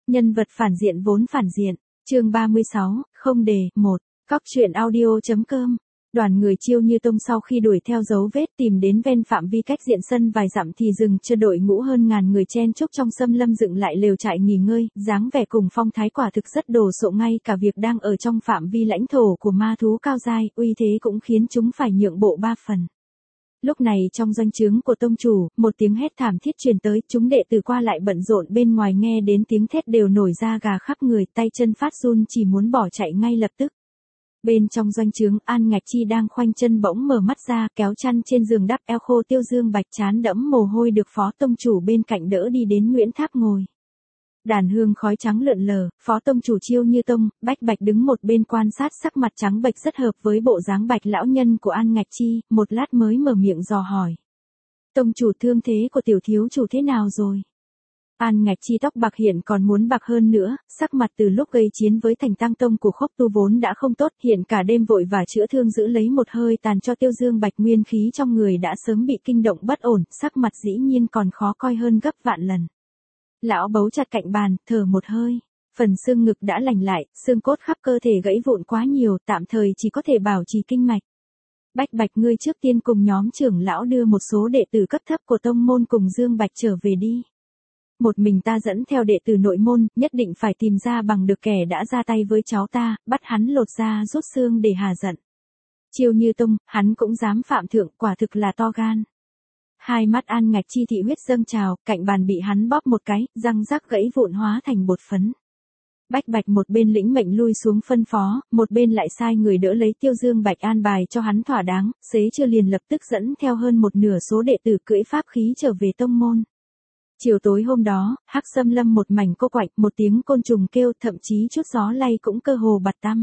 Nhân vật phản diện vốn phản diện. Chương 36, không đề, 1. Cóc truyện audio.com. Đoàn người Chiêu Như Tông sau khi đuổi theo dấu vết tìm đến ven phạm vi cách diện sân vài dặm thì dừng chưa đội ngũ hơn ngàn người chen chúc trong xâm lâm dựng lại lều trại nghỉ ngơi, dáng vẻ cùng phong thái quả thực rất đồ sộ, ngay cả việc đang ở trong phạm vi lãnh thổ của ma thú cao giai, uy thế cũng khiến chúng phải nhượng bộ 3 phần. Lúc này trong doanh trướng của tông chủ, một tiếng hét thảm thiết truyền tới, chúng đệ tử qua lại bận rộn bên ngoài nghe đến tiếng thét đều nổi da gà khắp người, tay chân phát run chỉ muốn bỏ chạy ngay lập tức. Bên trong doanh trướng, An Ngạch Chi đang khoanh chân bỗng mở mắt ra, kéo chăn trên giường đắp eo khô, Tiêu Dương Bạch trán đẫm mồ hôi được phó tông chủ bên cạnh đỡ đi đến Nguyễn Tháp ngồi. Đàn hương khói trắng lượn lờ, phó tông chủ Chiêu Như Tông, Bách Bạch đứng một bên quan sát, sắc mặt trắng bệch rất hợp với bộ dáng bạch lão nhân của An Ngạch Chi, một lát mới mở miệng dò hỏi. Tông chủ, thương thế của tiểu thiếu chủ thế nào rồi? An Ngạch Chi tóc bạc hiện còn muốn bạc hơn nữa, sắc mặt từ lúc gây chiến với Thành Tăng Tông của Khốc Tu vốn đã không tốt, hiện cả đêm vội và chữa thương giữ lấy một hơi tàn cho Tiêu Dương Bạch, nguyên khí trong người đã sớm bị kinh động bất ổn, sắc mặt dĩ nhiên còn khó coi hơn gấp vạn lần. Lão bấu chặt cạnh bàn, thở một hơi, phần xương ngực đã lành lại, xương cốt khắp cơ thể gãy vụn quá nhiều, tạm thời chỉ có thể bảo trì kinh mạch. Bách Bạch, ngươi trước tiên cùng nhóm trưởng lão đưa một số đệ tử cấp thấp của tông môn cùng Dương Bạch trở về đi. Một mình ta dẫn theo đệ tử nội môn, nhất định phải tìm ra bằng được kẻ đã ra tay với cháu ta, bắt hắn lột da rút xương để hà giận. Chiêu Như Tông, hắn cũng dám phạm thượng, quả thực là to gan. Hai mắt An Ngạch Chi thị huyết dâng trào, cạnh bàn bị hắn bóp một cái, răng rắc gãy vụn hóa thành bột phấn. Bách Bạch một bên lĩnh mệnh lui xuống phân phó, một bên lại sai người đỡ lấy Tiêu Dương Bạch an bài cho hắn thỏa đáng, xế chưa liền lập tức dẫn theo hơn một nửa số đệ tử cưỡi pháp khí trở về tông môn. Chiều tối hôm đó, hắc xâm lâm một mảnh cô quạnh, một tiếng côn trùng kêu, thậm chí chút gió lay cũng cơ hồ bặt tăm.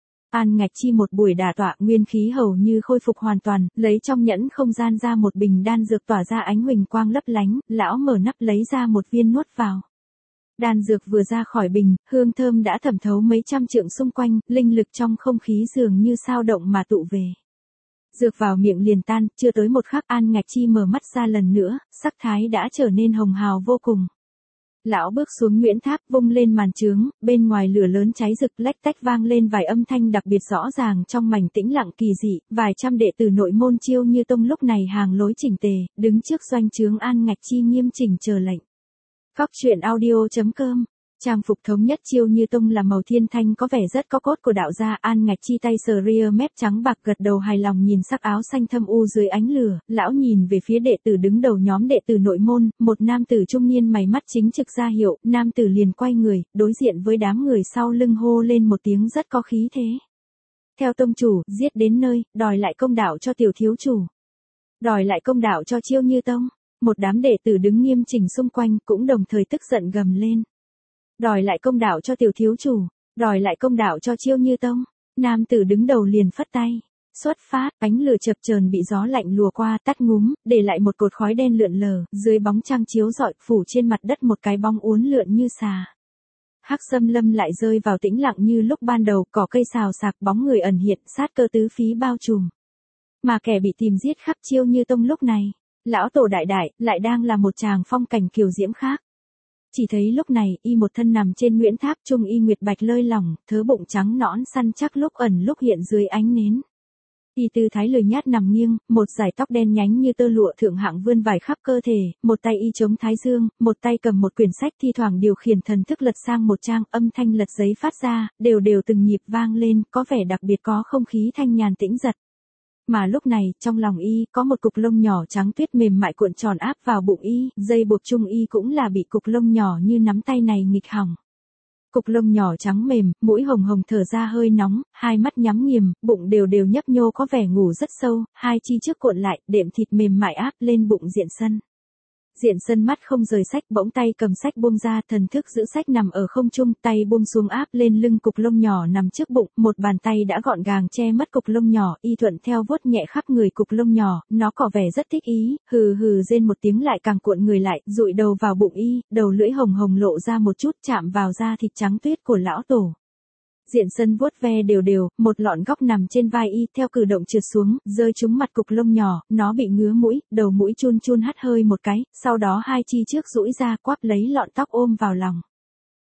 An Ngạch Chi một buổi đả tọa, nguyên khí hầu như khôi phục hoàn toàn, lấy trong nhẫn không gian ra một bình đan dược tỏa ra ánh huỳnh quang lấp lánh, lão mở nắp lấy ra một viên nuốt vào. Đan dược vừa ra khỏi bình, hương thơm đã thẩm thấu mấy trăm trượng xung quanh, linh lực trong không khí dường như sao động mà tụ về. Dược vào miệng liền tan, chưa tới một khắc An Ngạch Chi mở mắt ra lần nữa, sắc thái đã trở nên hồng hào vô cùng. Lão bước xuống Nguyễn Tháp, vung lên màn trướng, bên ngoài lửa lớn cháy rực, lách tách vang lên vài âm thanh đặc biệt rõ ràng trong mảnh tĩnh lặng kỳ dị, vài trăm đệ tử nội môn Chiêu Như Tông lúc này hàng lối chỉnh tề, đứng trước doanh trướng An Ngạch Chi nghiêm chỉnh chờ lệnh. Cóc truyện audio.com. Trang phục thống nhất Chiêu Như Tông là màu thiên thanh có vẻ rất có cốt của đạo gia. An Ngạch Chi tay sờ ria mép trắng bạc gật đầu hài lòng nhìn sắc áo xanh thâm u dưới ánh lửa, lão nhìn về phía đệ tử đứng đầu nhóm đệ tử nội môn, một nam tử trung niên mày mắt chính trực ra hiệu, nam tử liền quay người, đối diện với đám người sau lưng hô lên một tiếng rất có khí thế. Theo tông chủ, giết đến nơi, đòi lại công đạo cho tiểu thiếu chủ. Đòi lại công đạo cho Chiêu Như Tông. Một đám đệ tử đứng nghiêm chỉnh xung quanh cũng đồng thời tức giận gầm lên. Đòi lại công đạo cho tiểu thiếu chủ, đòi lại công đạo cho Chiêu Như Tông. Nam tử đứng đầu liền phất tay. Xuất phát, ánh lửa chập chờn bị gió lạnh lùa qua, tắt ngúm, để lại một cột khói đen lượn lờ, dưới bóng trăng chiếu rọi, phủ trên mặt đất một cái bóng uốn lượn như xà. Hắc xâm lâm lại rơi vào tĩnh lặng như lúc ban đầu, cỏ cây xào xạc, bóng người ẩn hiện, sát cơ tứ phí bao trùm. Mà kẻ bị tìm giết khắp Chiêu Như Tông lúc này, lão tổ đại đại, lại đang là một chàng phong cảnh kiều diễm khác. Chỉ thấy lúc này, y một thân nằm trên Nguyễn Tháp, trung y nguyệt bạch lơi lỏng, thớ bụng trắng nõn săn chắc lúc ẩn lúc hiện dưới ánh nến. Y tư thái lười nhát nằm nghiêng, một dải tóc đen nhánh như tơ lụa thượng hạng vươn vải khắp cơ thể, một tay y chống thái dương, một tay cầm một quyển sách, thi thoảng điều khiển thần thức lật sang một trang, âm thanh lật giấy phát ra, đều đều từng nhịp vang lên, có vẻ đặc biệt có không khí thanh nhàn tĩnh giật. Mà lúc này, trong lòng y, có một cục lông nhỏ trắng tuyết mềm mại cuộn tròn áp vào bụng y, dây buộc chung y cũng là bị cục lông nhỏ như nắm tay này nghịch hỏng. Cục lông nhỏ trắng mềm, mũi hồng hồng thở ra hơi nóng, hai mắt nhắm nghiềm, bụng đều đều nhấp nhô có vẻ ngủ rất sâu, hai chi trước cuộn lại, đệm thịt mềm mại áp lên bụng Diện Sân. Diện Sân mắt không rời sách, bỗng tay cầm sách buông ra, thần thức giữ sách nằm ở không trung, tay buông xuống áp lên lưng cục lông nhỏ nằm trước bụng, một bàn tay đã gọn gàng che mất cục lông nhỏ, y thuận theo vuốt nhẹ khắp người cục lông nhỏ, nó có vẻ rất thích ý, hừ hừ rên một tiếng lại càng cuộn người lại, dụi đầu vào bụng y, đầu lưỡi hồng hồng lộ ra một chút chạm vào da thịt trắng tuyết của lão tổ. Diện Sân vuốt ve đều đều, một lọn góc nằm trên vai y, theo cử động trượt xuống, rơi trúng mặt cục lông nhỏ, nó bị ngứa mũi, đầu mũi chun chun hắt hơi một cái, sau đó hai chi trước duỗi ra quắp lấy lọn tóc ôm vào lòng.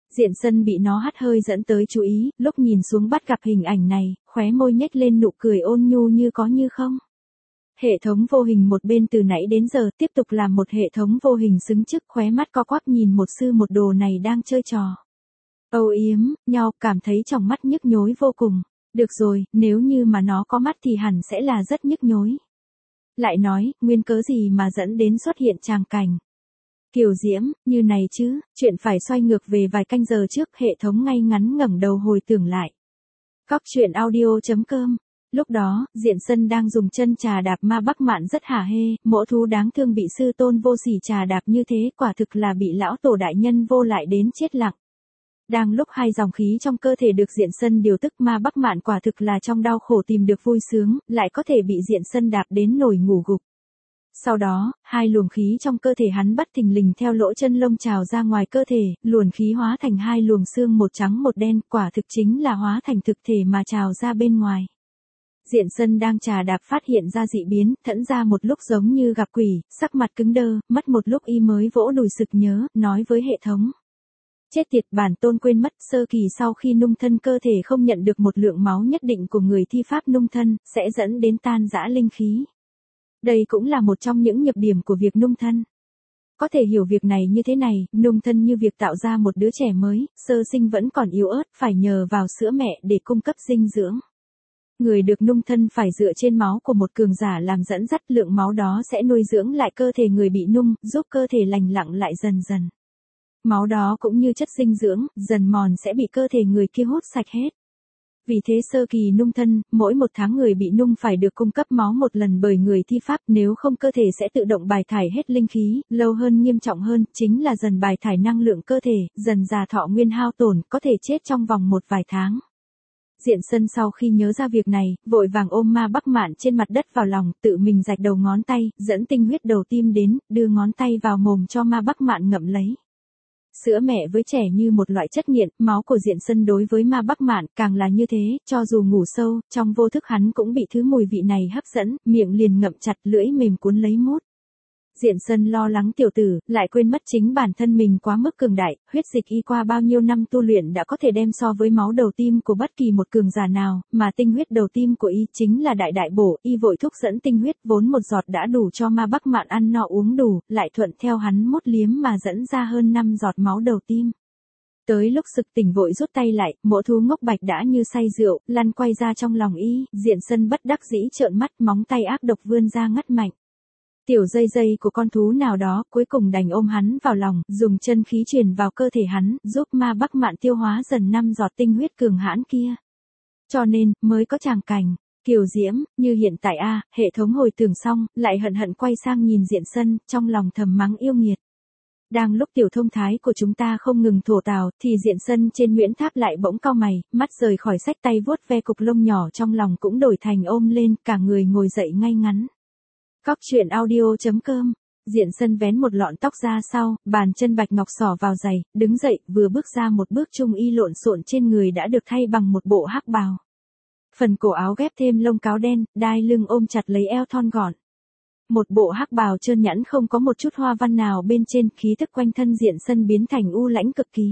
Diện Sân bị nó hắt hơi dẫn tới chú ý, lúc nhìn xuống bắt gặp hình ảnh này, khóe môi nhếch lên nụ cười ôn nhu như có như không. Hệ thống vô hình một bên từ nãy đến giờ tiếp tục làm một hệ thống vô hình xứng chức, khóe mắt co quắp nhìn một sư một đồ này đang chơi trò âu yếm nhau, cảm thấy trong mắt nhức nhối vô cùng. Được rồi, nếu như mà nó có mắt thì hẳn sẽ là rất nhức nhối. Lại nói, nguyên cớ gì mà dẫn đến xuất hiện tràng cảnh kiều diễm như này chứ, chuyện phải xoay ngược về vài canh giờ trước, hệ thống ngay ngắn ngẩng đầu hồi tưởng lại. Cóc truyện audio.com. Lúc đó, Diện Sân đang dùng chân trà đạp Ma Bắc Mạn rất hả hê, mỗ thú đáng thương bị sư tôn vô sỉ trà đạp như thế, quả thực là bị lão tổ đại nhân vô lại đến chết lặng. Đang lúc hai dòng khí trong cơ thể được Diện Sân điều tức, Ma Bắc Mạn quả thực là trong đau khổ tìm được vui sướng, lại có thể bị Diện Sân đạp đến nổi ngủ gục. Sau đó, hai luồng khí trong cơ thể hắn bất thình lình theo lỗ chân lông trào ra ngoài cơ thể, luồng khí hóa thành hai luồng xương một trắng một đen, quả thực chính là hóa thành thực thể mà trào ra bên ngoài. Diện Sân đang trà đạp phát hiện ra dị biến, thẫn ra một lúc giống như gặp quỷ, sắc mặt cứng đơ, mất một lúc y mới vỗ đùi sực nhớ, nói với hệ thống. Chết tiệt, bản tôn quên mất, sơ kỳ sau khi nung thân cơ thể không nhận được một lượng máu nhất định của người thi pháp nung thân, sẽ dẫn đến tan rã linh khí. Đây cũng là một trong những nhược điểm của việc nung thân. Có thể hiểu việc này như thế này, nung thân như việc tạo ra một đứa trẻ mới, sơ sinh vẫn còn yếu ớt, phải nhờ vào sữa mẹ để cung cấp dinh dưỡng. Người được nung thân phải dựa trên máu của một cường giả làm dẫn dắt, lượng máu đó sẽ nuôi dưỡng lại cơ thể người bị nung, giúp cơ thể lành lặn lại dần dần. Máu đó cũng như chất dinh dưỡng, dần mòn sẽ bị cơ thể người kia hút sạch hết. Vì thế sơ kỳ nung thân, mỗi một tháng người bị nung phải được cung cấp máu một lần bởi người thi pháp, nếu không cơ thể sẽ tự động bài thải hết linh khí, lâu hơn nghiêm trọng hơn, chính là dần bài thải năng lượng cơ thể, dần già thọ nguyên hao tổn, có thể chết trong vòng một vài tháng. Diện Sân sau khi nhớ ra việc này, vội vàng ôm Ma Bắc Mạn trên mặt đất vào lòng, tự mình rạch đầu ngón tay, dẫn tinh huyết đầu tim đến, đưa ngón tay vào mồm cho Ma Bắc Mạn ngậm lấy. Sữa mẹ với trẻ như một loại chất nghiện, máu của Diện Sân đối với Ma Bắc Mạn càng là như thế, cho dù ngủ sâu, trong vô thức hắn cũng bị thứ mùi vị này hấp dẫn, miệng liền ngậm chặt, lưỡi mềm cuốn lấy mút. Diện Sân lo lắng tiểu tử, lại quên mất chính bản thân mình quá mức cường đại, huyết dịch y qua bao nhiêu năm tu luyện đã có thể đem so với máu đầu tim của bất kỳ một cường giả nào, mà tinh huyết đầu tim của y chính là đại đại bổ, y vội thúc dẫn tinh huyết vốn một giọt đã đủ cho Ma Bắc Mạn ăn no uống đủ, lại thuận theo hắn mút liếm mà dẫn ra hơn 5 giọt máu đầu tim. Tới lúc sực tỉnh vội rút tay lại, mỗ thú ngốc bạch đã như say rượu, lăn quay ra trong lòng y, Diện Sân bất đắc dĩ trợn mắt, móng tay ác độc vươn ra ngắt mạnh. Tiểu dây dây của con thú nào đó cuối cùng đành ôm hắn vào lòng, dùng chân khí truyền vào cơ thể hắn, giúp Ma Bắc Mạn tiêu hóa dần 5 giọt tinh huyết cường hãn kia. Cho nên, mới có tràng cảnh kiều diễm như hiện tại a. Hệ thống hồi tưởng xong, lại hận hận quay sang nhìn Diện Sân, trong lòng thầm mắng yêu nghiệt. Đang lúc tiểu thông thái của chúng ta không ngừng thổ tào, thì Diện Sân trên Nguyễn Tháp lại bỗng cau mày, mắt rời khỏi sách tay vuốt ve cục lông nhỏ trong lòng cũng đổi thành ôm lên, cả người ngồi dậy ngay ngắn. Cóc truyện audio.com. Diện Sân vén một lọn tóc ra sau, bàn chân bạch ngọc xỏ vào giày, đứng dậy, vừa bước ra một bước trung y lộn xộn trên người đã được thay bằng một bộ hắc bào. Phần cổ áo ghép thêm lông cáo đen, đai lưng ôm chặt lấy eo thon gọn. Một bộ hắc bào trơn nhẵn không có một chút hoa văn nào bên trên, khí thức quanh thân Diện Sân biến thành u lãnh cực kỳ.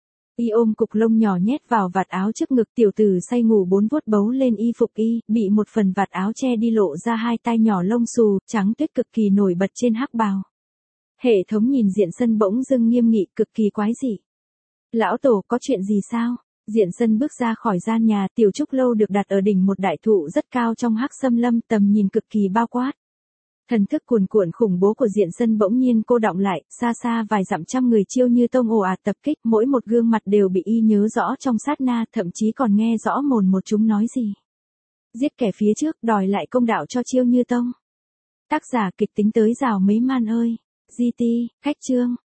Y ôm cục lông nhỏ nhét vào vạt áo trước ngực, tiểu tử say ngủ bốn vuốt bấu lên y phục y, bị một phần vạt áo che đi lộ ra hai tai nhỏ lông xù, trắng tuyết cực kỳ nổi bật trên hắc bào. Hệ thống nhìn Diện Sân bỗng dưng nghiêm nghị, cực kỳ quái dị. Lão tổ có chuyện gì sao? Diện Sân bước ra khỏi gian nhà, tiểu trúc lâu được đặt ở đỉnh một đại thụ rất cao trong hắc xâm lâm, tầm nhìn cực kỳ bao quát. Thần thức cuồn cuộn khủng bố của Diện Sân bỗng nhiên cô đọng lại, xa xa vài dặm trăm người chiêu như tông ồ ạt tập kích, mỗi một gương mặt đều bị y nhớ rõ trong sát na, thậm chí còn nghe rõ mồn một chúng nói gì. Giết kẻ phía trước, đòi lại công đạo cho chiêu như tông. Tác giả kịch tính tới rào mấy man ơi. GT, khách chương.